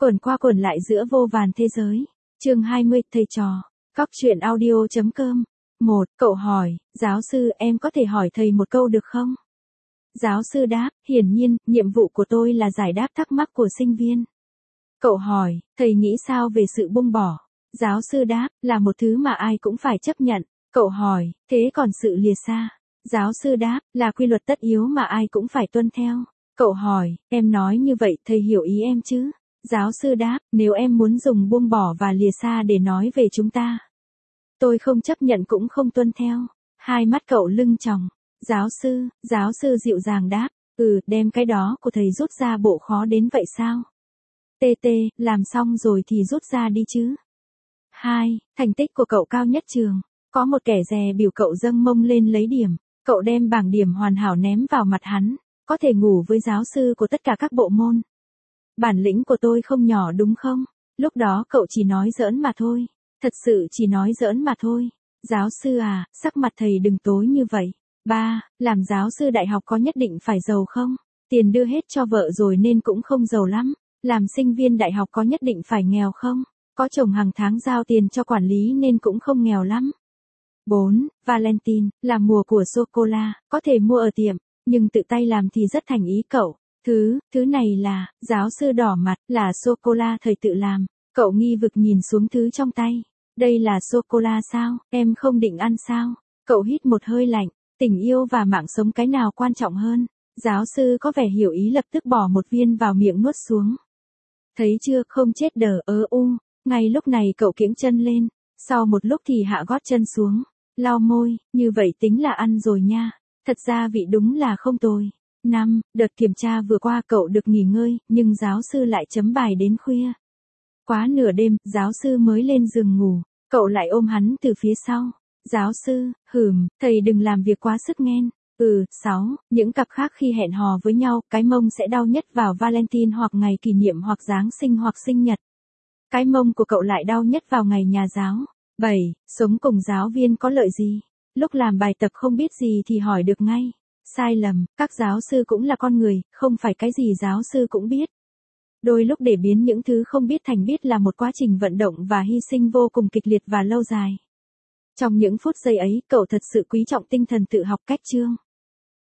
Quẩn qua quẩn lại giữa vô vàn thế giới. Chương 20, thầy trò. Cóc truyện audio.com. 1. Cậu hỏi, giáo sư em có thể hỏi thầy một câu được không? Giáo sư đáp, hiển nhiên, nhiệm vụ của tôi là giải đáp thắc mắc của sinh viên. Cậu hỏi, thầy nghĩ sao về sự buông bỏ? Giáo sư đáp, là một thứ mà ai cũng phải chấp nhận. Cậu hỏi, thế còn sự lìa xa? Giáo sư đáp, là quy luật tất yếu mà ai cũng phải tuân theo. Cậu hỏi, em nói như vậy thầy hiểu ý em chứ? Giáo sư đáp, nếu em muốn dùng buông bỏ và lìa xa để nói về chúng ta, tôi không chấp nhận cũng không tuân theo. Hai mắt cậu lưng tròng. Giáo sư dịu dàng đáp, đem cái đó của thầy rút ra bộ khó đến vậy sao? TT, làm xong rồi thì rút ra đi chứ. 2. Thành tích của cậu cao nhất trường. Có một kẻ dè biểu cậu dâng mông lên lấy điểm. Cậu đem bảng điểm hoàn hảo ném vào mặt hắn. Có thể ngủ với giáo sư của tất cả các bộ môn. Bản lĩnh của tôi không nhỏ đúng không? Lúc đó cậu chỉ nói giỡn mà thôi. Thật sự chỉ nói giỡn mà thôi. Giáo sư à, sắc mặt thầy đừng tối như vậy. 3. Làm giáo sư đại học có nhất định phải giàu không? Tiền đưa hết cho vợ rồi nên cũng không giàu lắm. Làm sinh viên đại học có nhất định phải nghèo không? Có chồng hàng tháng giao tiền cho quản lý nên cũng không nghèo lắm. 4. Valentine, là mùa của sô-cô-la, có thể mua ở tiệm, nhưng tự tay làm thì rất thành ý cậu. Thứ này là, giáo sư đỏ mặt, là sô-cô-la thầy tự làm. Cậu nghi vực nhìn xuống thứ trong tay. Đây là sô-cô-la sao, em không định ăn sao? Cậu hít một hơi lạnh, tình yêu và mạng sống cái nào quan trọng hơn? Giáo sư có vẻ hiểu ý lập tức bỏ một viên vào miệng nuốt xuống. Thấy chưa, không chết đờ Ngay lúc này cậu kiễng chân lên, sau một lúc thì hạ gót chân xuống, lau môi, như vậy tính là ăn rồi nha. Thật ra vị đúng là không tồi. 5. Đợt kiểm tra vừa qua cậu được nghỉ ngơi, nhưng giáo sư lại chấm bài đến khuya. Quá nửa đêm, giáo sư mới lên giường ngủ, cậu lại ôm hắn từ phía sau. Giáo sư, thầy đừng làm việc quá sức nghen. 6. Những cặp khác khi hẹn hò với nhau, cái mông sẽ đau nhất vào Valentine hoặc ngày kỷ niệm hoặc Giáng sinh hoặc sinh nhật. Cái mông của cậu lại đau nhất vào ngày nhà giáo. 7. Sống cùng giáo viên có lợi gì? Lúc làm bài tập không biết gì thì hỏi được ngay. Sai lầm, các giáo sư cũng là con người, không phải cái gì giáo sư cũng biết. Đôi lúc để biến những thứ không biết thành biết là một quá trình vận động và hy sinh vô cùng kịch liệt và lâu dài. Trong những phút giây ấy, cậu thật sự quý trọng tinh thần tự học cách chương.